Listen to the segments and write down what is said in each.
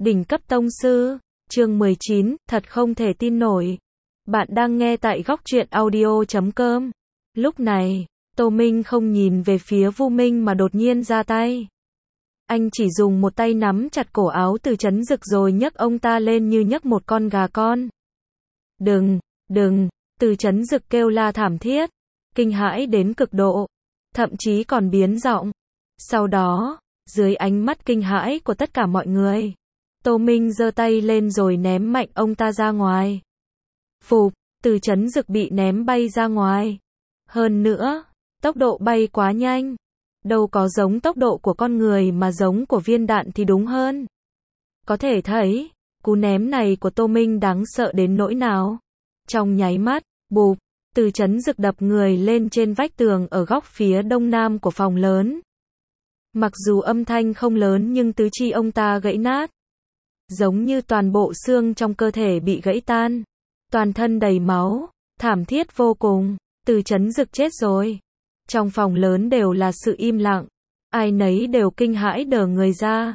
Đỉnh cấp tông sư, chương 19, thật không thể tin nổi. Bạn đang nghe tại góc truyện audio.com. Lúc này, Tô Minh không nhìn về phía Vu Minh mà đột nhiên ra tay. Anh chỉ dùng một tay nắm chặt cổ áo Từ Chấn Dực rồi nhấc ông ta lên như nhấc một con gà con. Đừng, đừng, Từ Chấn Dực kêu la thảm thiết, kinh hãi đến cực độ, thậm chí còn biến giọng. Sau đó, dưới ánh mắt kinh hãi của tất cả mọi người, Tô Minh giơ tay lên rồi ném mạnh ông ta ra ngoài. Phụp, Từ Chấn Dực bị ném bay ra ngoài. Hơn nữa, tốc độ bay quá nhanh. Đâu có giống tốc độ của con người mà giống của viên đạn thì đúng hơn. Có thể thấy, cú ném này của Tô Minh đáng sợ đến nỗi nào. Trong nháy mắt, bụp, Từ Chấn Dực đập người lên trên vách tường ở góc phía đông nam của phòng lớn. Mặc dù âm thanh không lớn nhưng tứ chi ông ta gãy nát. Giống như toàn bộ xương trong cơ thể bị gãy tan. Toàn thân đầy máu, thảm thiết vô cùng. Từ Chấn Dực chết rồi. Trong phòng lớn đều là sự im lặng. Ai nấy đều kinh hãi đờ người ra.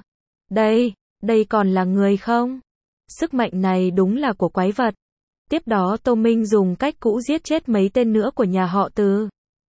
Đây còn là người không? Sức mạnh này đúng là của quái vật. Tiếp đó Tô Minh dùng cách cũ giết chết mấy tên nữa của nhà họ Từ.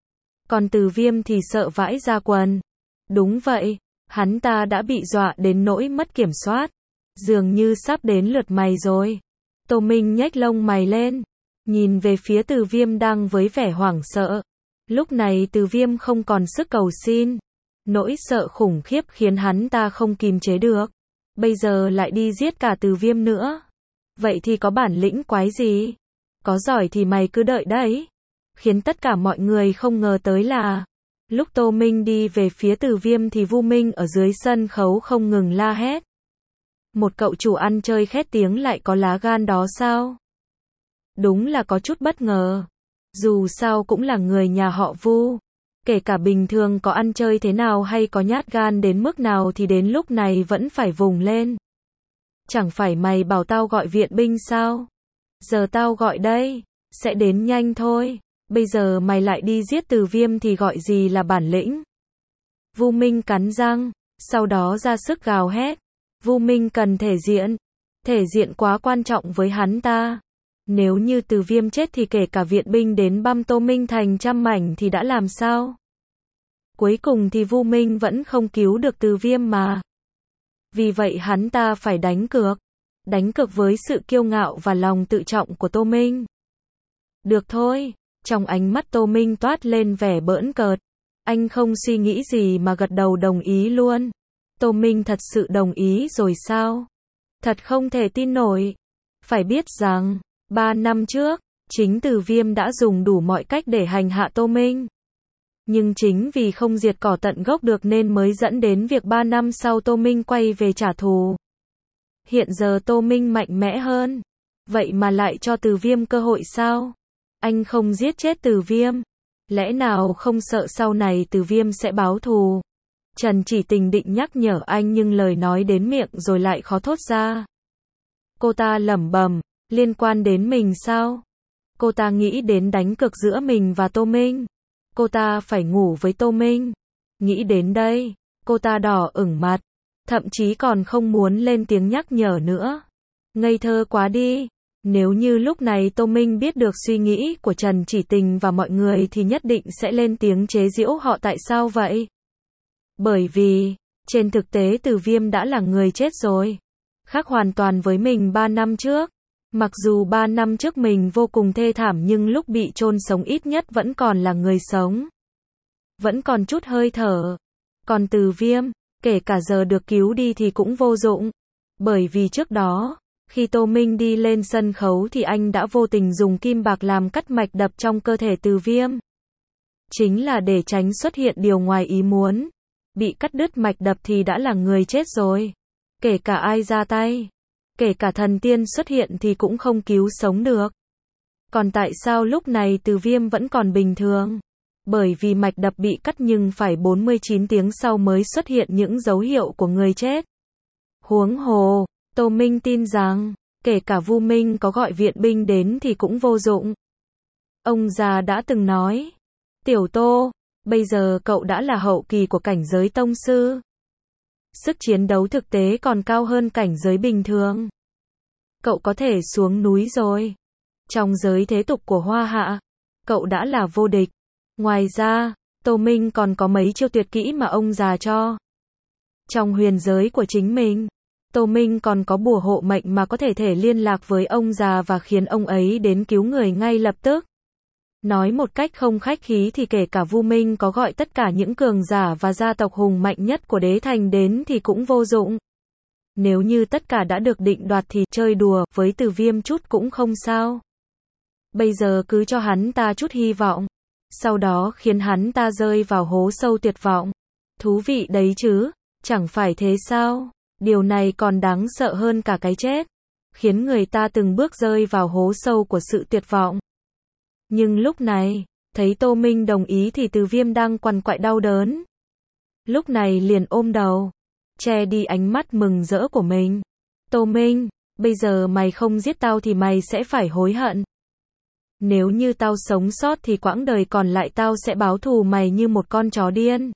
Còn Từ Viêm thì sợ vãi ra quần. Đúng vậy, hắn ta đã bị dọa đến nỗi mất kiểm soát. Dường như sắp đến lượt mày rồi. Tô Minh nhếch lông mày lên, nhìn về phía Từ Viêm đang với vẻ hoảng sợ. Lúc này Từ Viêm không còn sức cầu xin. Nỗi sợ khủng khiếp khiến hắn ta không kìm chế được. Bây giờ lại đi giết cả Từ Viêm nữa. Vậy thì có bản lĩnh quái gì? Có giỏi thì mày cứ đợi đấy. Khiến tất cả mọi người không ngờ tới là lúc Tô Minh đi về phía Từ Viêm thì Vu Minh ở dưới sân khấu không ngừng la hét. Một cậu chủ ăn chơi khét tiếng lại có lá gan đó sao? Đúng là có chút bất ngờ. Dù sao cũng là người nhà họ Vu. Kể cả bình thường có ăn chơi thế nào hay có nhát gan đến mức nào thì đến lúc này vẫn phải vùng lên. Chẳng phải mày bảo tao gọi viện binh sao? Giờ tao gọi đây, sẽ đến nhanh thôi. Bây giờ mày lại đi giết Từ Viêm thì gọi gì là bản lĩnh? Vu Minh cắn răng, sau đó ra sức gào hét. Vu Minh cần thể diện. Thể diện quá quan trọng với hắn ta. Nếu như Từ Viêm chết thì kể cả viện binh đến băm Tô Minh thành trăm mảnh thì đã làm sao? Cuối cùng thì Vu Minh vẫn không cứu được Từ Viêm mà. Vì vậy hắn ta phải đánh cược. Đánh cược với sự kiêu ngạo và lòng tự trọng của Tô Minh. Được thôi. Trong ánh mắt Tô Minh toát lên vẻ bỡn cợt. Anh không suy nghĩ gì mà gật đầu đồng ý luôn. Tô Minh thật sự đồng ý rồi sao? Thật không thể tin nổi. Phải biết rằng, 3 năm trước, chính Từ Viêm đã dùng đủ mọi cách để hành hạ Tô Minh. Nhưng chính vì không diệt cỏ tận gốc được nên mới dẫn đến việc 3 năm sau Tô Minh quay về trả thù. Hiện giờ Tô Minh mạnh mẽ hơn. Vậy mà lại cho Từ Viêm cơ hội sao? Anh không giết chết Từ Viêm. Lẽ nào không sợ sau này Từ Viêm sẽ báo thù? Trần Chỉ Tình định nhắc nhở anh nhưng lời nói đến miệng rồi lại khó thốt ra. Cô ta lẩm bẩm, liên quan đến mình sao? Cô ta nghĩ đến đánh cược giữa mình và Tô Minh. Cô ta phải ngủ với Tô Minh. Nghĩ đến đây, cô ta đỏ ửng mặt, thậm chí còn không muốn lên tiếng nhắc nhở nữa. Ngây thơ quá đi. Nếu như lúc này Tô Minh biết được suy nghĩ của Trần Chỉ Tình và mọi người thì nhất định sẽ lên tiếng chế giễu họ tại sao vậy? Bởi vì, trên thực tế Từ Viêm đã là người chết rồi. Khác hoàn toàn với mình 3 năm trước. Mặc dù 3 năm trước mình vô cùng thê thảm nhưng lúc bị chôn sống ít nhất vẫn còn là người sống. Vẫn còn chút hơi thở. Còn Từ Viêm, kể cả giờ được cứu đi thì cũng vô dụng. Bởi vì trước đó, khi Tô Minh đi lên sân khấu thì anh đã vô tình dùng kim bạc làm cắt mạch đập trong cơ thể Từ Viêm. Chính là để tránh xuất hiện điều ngoài ý muốn. Bị cắt đứt mạch đập thì đã là người chết rồi. Kể cả ai ra tay, kể cả thần tiên xuất hiện thì cũng không cứu sống được. Còn tại sao lúc này Từ Viêm vẫn còn bình thường? Bởi vì mạch đập bị cắt nhưng phải 49 tiếng sau mới xuất hiện những dấu hiệu của người chết. Huống hồ, Tô Minh tin rằng, kể cả Vu Minh có gọi viện binh đến thì cũng vô dụng. Ông già đã từng nói, Tiểu Tô, bây giờ cậu đã là hậu kỳ của cảnh giới tông sư. Sức chiến đấu thực tế còn cao hơn cảnh giới bình thường. Cậu có thể xuống núi rồi. Trong giới thế tục của Hoa Hạ, cậu đã là vô địch. Ngoài ra, Tô Minh còn có mấy chiêu tuyệt kỹ mà ông già cho. Trong huyền giới của chính mình, Tô Minh còn có bùa hộ mệnh mà có thể liên lạc với ông già và khiến ông ấy đến cứu người ngay lập tức. Nói một cách không khách khí thì kể cả Vu Minh có gọi tất cả những cường giả và gia tộc hùng mạnh nhất của đế thành đến thì cũng vô dụng. Nếu như tất cả đã được định đoạt thì chơi đùa với Từ Viêm chút cũng không sao. Bây giờ cứ cho hắn ta chút hy vọng, sau đó khiến hắn ta rơi vào hố sâu tuyệt vọng. Thú vị đấy chứ, chẳng phải thế sao? Điều này còn đáng sợ hơn cả cái chết, khiến người ta từng bước rơi vào hố sâu của sự tuyệt vọng. Nhưng lúc này, thấy Tô Minh đồng ý thì Từ Viêm đang quằn quại đau đớn. Lúc này liền ôm đầu, che đi ánh mắt mừng rỡ của mình. Tô Minh, bây giờ mày không giết tao thì mày sẽ phải hối hận. Nếu như tao sống sót thì quãng đời còn lại tao sẽ báo thù mày như một con chó điên.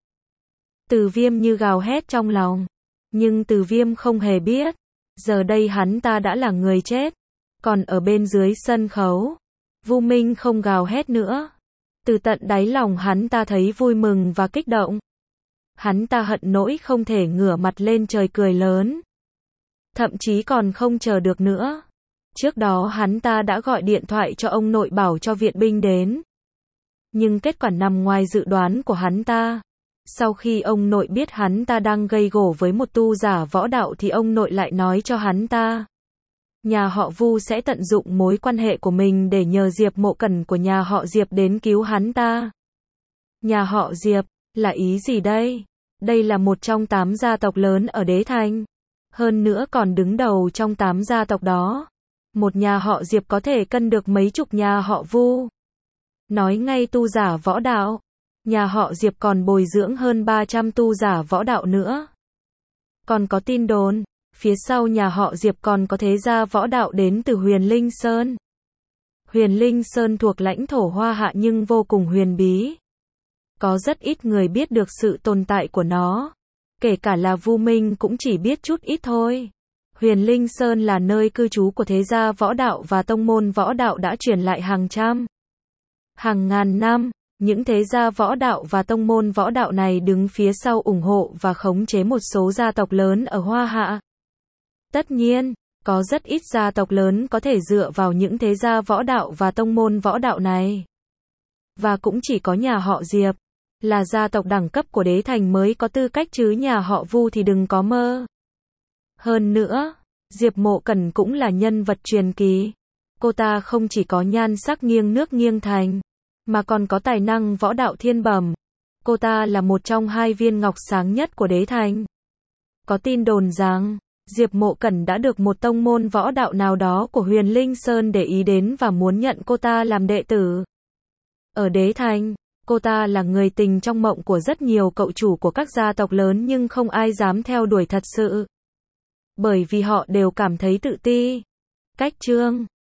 Từ Viêm như gào hét trong lòng. Nhưng Từ Viêm không hề biết, giờ đây hắn ta đã là người chết. Còn ở bên dưới sân khấu, Vu Minh không gào hét nữa. Từ tận đáy lòng hắn ta thấy vui mừng và kích động. Hắn ta hận nỗi không thể ngửa mặt lên trời cười lớn. Thậm chí còn không chờ được nữa. Trước đó hắn ta đã gọi điện thoại cho ông nội bảo cho viện binh đến. Nhưng kết quả nằm ngoài dự đoán của hắn ta. Sau khi ông nội biết hắn ta đang gây gổ với một tu giả võ đạo thì ông nội lại nói cho hắn ta. Nhà họ Vu sẽ tận dụng mối quan hệ của mình để nhờ Diệp Mộ Cẩn của nhà họ Diệp đến cứu hắn ta. Nhà họ Diệp, là ý gì đây? Đây là một trong 8 gia tộc lớn ở đế thành. Hơn nữa còn đứng đầu trong 8 gia tộc đó. Một nhà họ Diệp có thể cân được mấy chục nhà họ Vu. Nói ngay tu giả võ đạo, nhà họ Diệp còn bồi dưỡng hơn 300 tu giả võ đạo nữa. Còn có tin đồn, phía sau nhà họ Diệp còn có thế gia võ đạo đến từ Huyền Linh Sơn. Huyền Linh Sơn thuộc lãnh thổ Hoa Hạ nhưng vô cùng huyền bí. Có rất ít người biết được sự tồn tại của nó. Kể cả là Vu Minh cũng chỉ biết chút ít thôi. Huyền Linh Sơn là nơi cư trú của thế gia võ đạo và tông môn võ đạo đã truyền lại hàng trăm, hàng ngàn năm. Những thế gia võ đạo và tông môn võ đạo này đứng phía sau ủng hộ và khống chế một số gia tộc lớn ở Hoa Hạ. Tất nhiên, có rất ít gia tộc lớn có thể dựa vào những thế gia võ đạo và tông môn võ đạo này. Và cũng chỉ có nhà họ Diệp, là gia tộc đẳng cấp của đế thành mới có tư cách chứ nhà họ Vu thì đừng có mơ. Hơn nữa, Diệp Mộ Cẩn cũng là nhân vật truyền kỳ. Cô ta không chỉ có nhan sắc nghiêng nước nghiêng thành, mà còn có tài năng võ đạo thiên bẩm. Cô ta là một trong 2 viên ngọc sáng nhất của đế thành. Có tin đồn rằng, Diệp Mộ Cẩn đã được một tông môn võ đạo nào đó của Huyền Linh Sơn để ý đến và muốn nhận cô ta làm đệ tử. Ở đế thành, cô ta là người tình trong mộng của rất nhiều cậu chủ của các gia tộc lớn nhưng không ai dám theo đuổi thật sự. Bởi vì họ đều cảm thấy tự ti. Cách chương